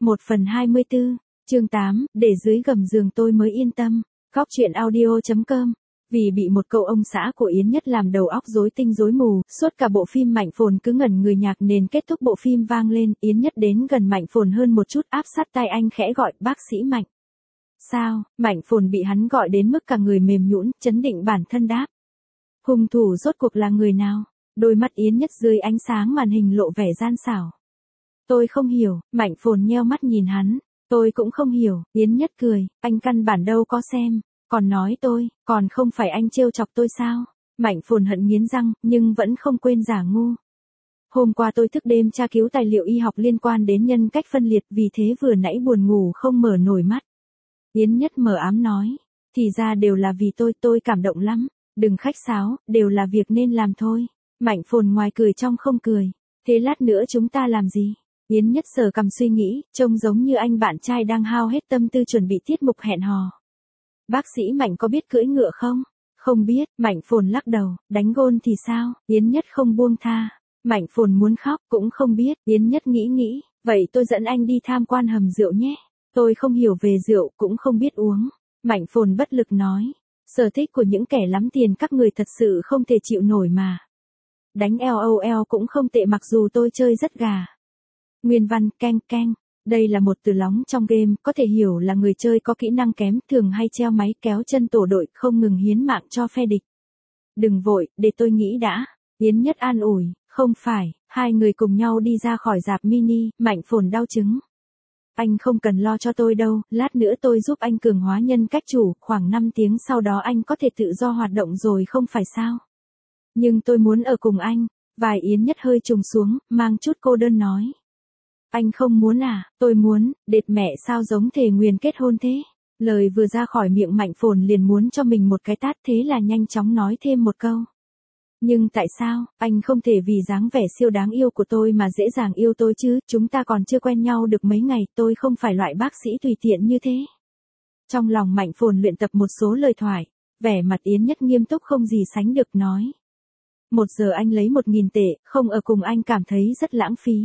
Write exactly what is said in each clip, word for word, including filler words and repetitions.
Một phần hai mươi tư, chương tám, để dưới gầm giường tôi mới yên tâm. Góc truyện audio chấm com. Vì bị một cậu ông xã của Yến Nhất làm đầu óc rối tinh rối mù, suốt cả bộ phim Mạnh Phồn cứ ngẩn người nhạc nền kết thúc bộ phim vang lên, Yến Nhất đến gần Mạnh Phồn hơn một chút áp sát tai anh khẽ gọi, bác sĩ Mạnh. Sao? Mạnh Phồn bị hắn gọi đến mức cả người mềm nhũn, chấn định bản thân đáp. Hung thủ rốt cuộc là người nào? Đôi mắt Yến Nhất dưới ánh sáng màn hình lộ vẻ gian xảo. Tôi không hiểu, Mạnh Phồn nheo mắt nhìn hắn. Tôi cũng không hiểu, Yến Nhất cười, anh căn bản đâu có xem, còn nói tôi, còn không phải anh trêu chọc tôi sao? Mạnh Phồn hận nghiến răng, nhưng vẫn không quên giả ngu. Hôm qua tôi thức đêm tra cứu tài liệu y học liên quan đến nhân cách phân liệt, vì thế vừa nãy buồn ngủ không mở nổi mắt. Yến Nhất mờ ám nói, thì ra đều là vì tôi, tôi cảm động lắm, đừng khách sáo, đều là việc nên làm thôi. Mạnh Phồn ngoài cười trong không cười, thế lát nữa chúng ta làm gì? Yến Nhất sờ cằm suy nghĩ, trông giống như anh bạn trai đang hao hết tâm tư chuẩn bị tiết mục hẹn hò. Bác sĩ Mạnh có biết cưỡi ngựa không? Không biết, Mạnh Phồn lắc đầu, đánh gôn thì sao? Yến Nhất không buông tha. Mạnh Phồn muốn khóc, cũng không biết, Yến Nhất nghĩ nghĩ, vậy tôi dẫn anh đi tham quan hầm rượu nhé. Tôi không hiểu về rượu, cũng không biết uống. Mạnh Phồn bất lực nói, sở thích của những kẻ lắm tiền các người thật sự không thể chịu nổi mà. Đánh LOL cũng không tệ mặc dù tôi chơi rất gà. Nguyên văn, keng keng. Đây là một từ lóng trong game, có thể hiểu là người chơi có kỹ năng kém, thường hay treo máy kéo chân tổ đội, không ngừng hiến mạng cho phe địch. Đừng vội, để tôi nghĩ đã. Yến Nhất an ủi, không phải, hai người cùng nhau đi ra khỏi rạp mini, Mạnh Phồn đau chứng. Anh không cần lo cho tôi đâu, lát nữa tôi giúp anh cường hóa nhân cách chủ, khoảng năm tiếng sau đó anh có thể tự do hoạt động rồi không phải sao? Nhưng tôi muốn ở cùng anh. Vài Yến Nhất hơi trùng xuống, mang chút cô đơn nói. Anh không muốn à? Tôi muốn, đệt mẹ sao giống thề nguyền kết hôn thế? Lời vừa ra khỏi miệng Mạnh Phồn liền muốn cho mình một cái tát, thế là nhanh chóng nói thêm một câu. Nhưng tại sao, anh không thể vì dáng vẻ siêu đáng yêu của tôi mà dễ dàng yêu tôi chứ, chúng ta còn chưa quen nhau được mấy ngày, tôi không phải loại bác sĩ tùy tiện như thế. Trong lòng Mạnh Phồn luyện tập một số lời thoại, vẻ mặt Yến Nhất nghiêm túc không gì sánh được nói. Một giờ anh lấy một nghìn tệ, không ở cùng anh cảm thấy rất lãng phí.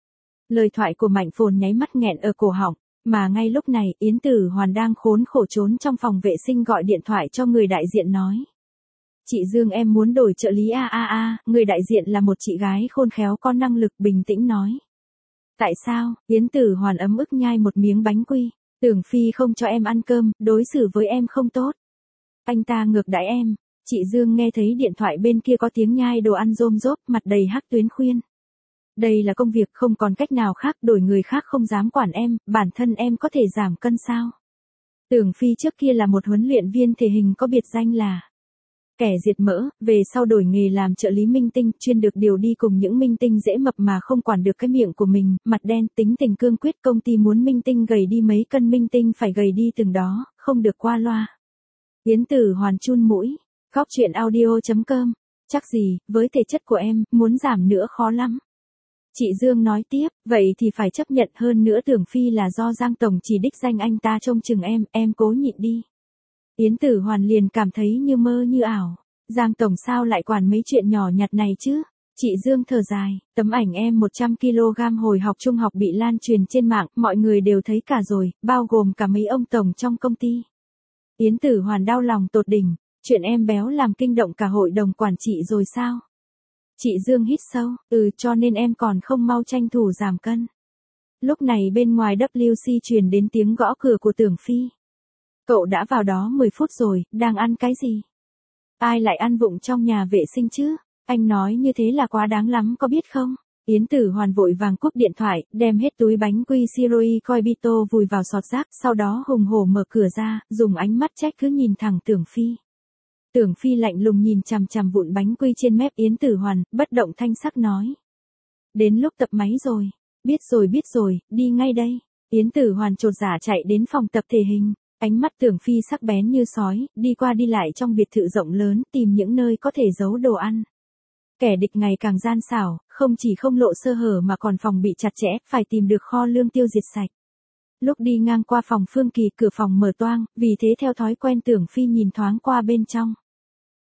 Lời thoại của Mạnh Phồn nháy mắt nghẹn ở cổ họng, mà ngay lúc này Yến Tử Hoàn đang khốn khổ trốn trong phòng vệ sinh gọi điện thoại cho người đại diện nói. Chị Dương em muốn đổi trợ lý a a a, người đại diện là một chị gái khôn khéo có năng lực bình tĩnh nói. Tại sao? Yến Tử Hoàn ấm ức nhai một miếng bánh quy, Tưởng Phi không cho em ăn cơm, đối xử với em không tốt. Anh ta ngược đãi em. Chị Dương nghe thấy điện thoại bên kia có tiếng nhai đồ ăn rôm rốp, mặt đầy hắc tuyến khuyên. Đây là công việc không còn cách nào khác, đổi người khác không dám quản em, bản thân em có thể giảm cân sao? Tưởng Phi trước kia là một huấn luyện viên thể hình có biệt danh là kẻ diệt mỡ, về sau đổi nghề làm trợ lý minh tinh, chuyên được điều đi cùng những minh tinh dễ mập mà không quản được cái miệng của mình, mặt đen, tính tình cương quyết, công ty muốn minh tinh gầy đi mấy cân minh tinh phải gầy đi từng đó, không được qua loa. Yến Tử Hoàn chun mũi, góc truyện audio chấm com, chắc gì, với thể chất của em, muốn giảm nữa khó lắm. Chị Dương nói tiếp, vậy thì phải chấp nhận, hơn nữa Tưởng Phi là do Giang Tổng chỉ đích danh anh ta trông chừng em, em cố nhịn đi. Yến Tử Hoàn liền cảm thấy như mơ như ảo. Giang Tổng sao lại quản mấy chuyện nhỏ nhặt này chứ? Chị Dương thở dài, tấm ảnh em một trăm ki lô gam hồi học trung học bị lan truyền trên mạng, mọi người đều thấy cả rồi, bao gồm cả mấy ông Tổng trong công ty. Yến Tử Hoàn đau lòng tột đỉnh, chuyện em béo làm kinh động cả hội đồng quản trị rồi sao? Chị Dương hít sâu, ừ cho nên em còn không mau tranh thủ giảm cân. Lúc này bên ngoài W C truyền đến tiếng gõ cửa của Tưởng Phi. Cậu đã vào đó mười phút rồi, đang ăn cái gì? Ai lại ăn vụng trong nhà vệ sinh chứ? Anh nói như thế là quá đáng lắm có biết không? Yến Tử Hoàn vội vàng cúp điện thoại, đem hết túi bánh quy siroi coibito vùi vào sọt rác, sau đó hùng hổ mở cửa ra, dùng ánh mắt trách cứ nhìn thẳng Tưởng Phi. Tưởng Phi lạnh lùng nhìn chằm chằm vụn bánh quy trên mép Yến Tử Hoàn, bất động thanh sắc nói. Đến lúc tập máy rồi. Biết rồi biết rồi, đi ngay đây. Yến Tử Hoàn chột dạ chạy đến phòng tập thể hình. Ánh mắt Tưởng Phi sắc bén như sói, đi qua đi lại trong biệt thự rộng lớn, tìm những nơi có thể giấu đồ ăn. Kẻ địch ngày càng gian xảo, không chỉ không lộ sơ hở mà còn phòng bị chặt chẽ, phải tìm được kho lương tiêu diệt sạch. Lúc đi ngang qua phòng Phương Kỳ, cửa phòng mở toang, vì thế theo thói quen Tưởng Phi nhìn thoáng qua bên trong.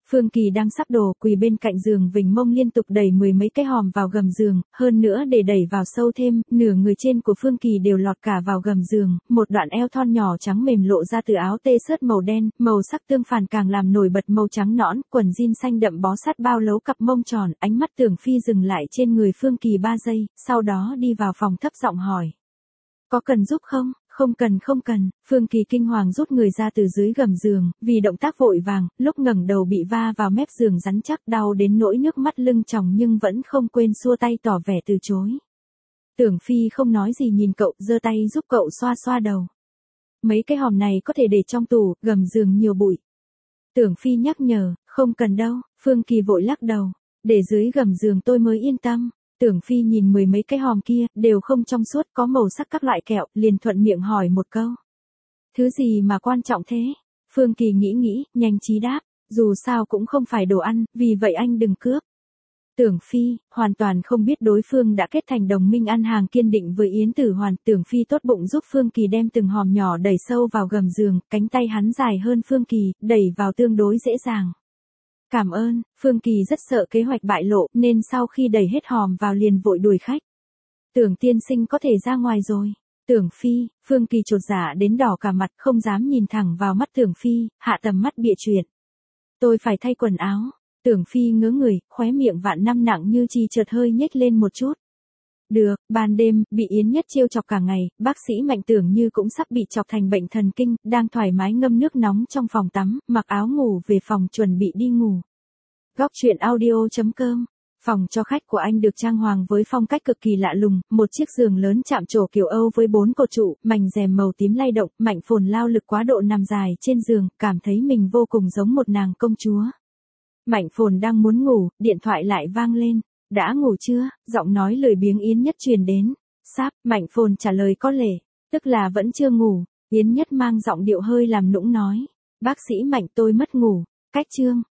Phương Kỳ đang sắp đồ, quỳ bên cạnh giường vểnh mông liên tục đẩy mười mấy cái hòm vào gầm giường, hơn nữa để đẩy vào sâu thêm, nửa người trên của Phương Kỳ đều lọt cả vào gầm giường, một đoạn eo thon nhỏ trắng mềm lộ ra từ áo tê xớt màu đen, màu sắc tương phản càng làm nổi bật màu trắng nõn, quần jean xanh đậm bó sát bao lấu cặp mông tròn, ánh mắt Tưởng Phi dừng lại trên người Phương Kỳ ba giây, sau đó đi vào phòng thấp giọng hỏi. Có cần giúp không? Không cần không cần, Phương Kỳ kinh hoàng rút người ra từ dưới gầm giường, vì động tác vội vàng, lúc ngẩng đầu bị va vào mép giường rắn chắc đau đến nỗi nước mắt lưng tròng nhưng vẫn không quên xua tay tỏ vẻ từ chối. Tưởng Phi không nói gì nhìn cậu, giơ tay giúp cậu xoa xoa đầu. Mấy cái hòm này có thể để trong tủ, gầm giường nhiều bụi. Tưởng Phi nhắc nhở, không cần đâu, Phương Kỳ vội lắc đầu, để dưới gầm giường tôi mới yên tâm. Tưởng Phi nhìn mười mấy cái hòm kia, đều không trong suốt có màu sắc các loại kẹo, liền thuận miệng hỏi một câu. Thứ gì mà quan trọng thế? Phương Kỳ nghĩ nghĩ, nhanh trí đáp, dù sao cũng không phải đồ ăn, vì vậy anh đừng cướp. Tưởng Phi, hoàn toàn không biết đối phương đã kết thành đồng minh ăn hàng kiên định với Yến Tử Hoàn. Tưởng Phi tốt bụng giúp Phương Kỳ đem từng hòm nhỏ đẩy sâu vào gầm giường, cánh tay hắn dài hơn Phương Kỳ, đẩy vào tương đối dễ dàng. Cảm ơn, Phương Kỳ rất sợ kế hoạch bại lộ, nên sau khi đẩy hết hòm vào liền vội đuổi khách. Tưởng tiên sinh có thể ra ngoài rồi. Tưởng Phi, Phương Kỳ chột dạ đến đỏ cả mặt, không dám nhìn thẳng vào mắt Tưởng Phi, hạ tầm mắt bịa chuyện. Tôi phải thay quần áo. Tưởng Phi ngớ người, khóe miệng vạn năm nặng như chi chợt hơi nhếch lên một chút. Được, ban đêm, bị Yến Nhất trêu chọc cả ngày, bác sĩ Mạnh tưởng như cũng sắp bị chọc thành bệnh thần kinh, đang thoải mái ngâm nước nóng trong phòng tắm, mặc áo ngủ về phòng chuẩn bị đi ngủ. Góc truyện audio chấm com. Phòng cho khách của anh được trang hoàng với phong cách cực kỳ lạ lùng, một chiếc giường lớn chạm trổ kiểu Âu với bốn cột trụ, mành rèm màu tím lay động, Mạnh Phồn lao lực quá độ nằm dài trên giường, cảm thấy mình vô cùng giống một nàng công chúa. Mạnh Phồn đang muốn ngủ, điện thoại lại vang lên. Đã ngủ chưa? Giọng nói lười biếng Yến Nhất truyền đến. Sắp, Mạnh Phồn trả lời có lệ, tức là vẫn chưa ngủ. Yến Nhất mang giọng điệu hơi làm nũng nói. Bác sĩ Mạnh tôi mất ngủ. Cách chương.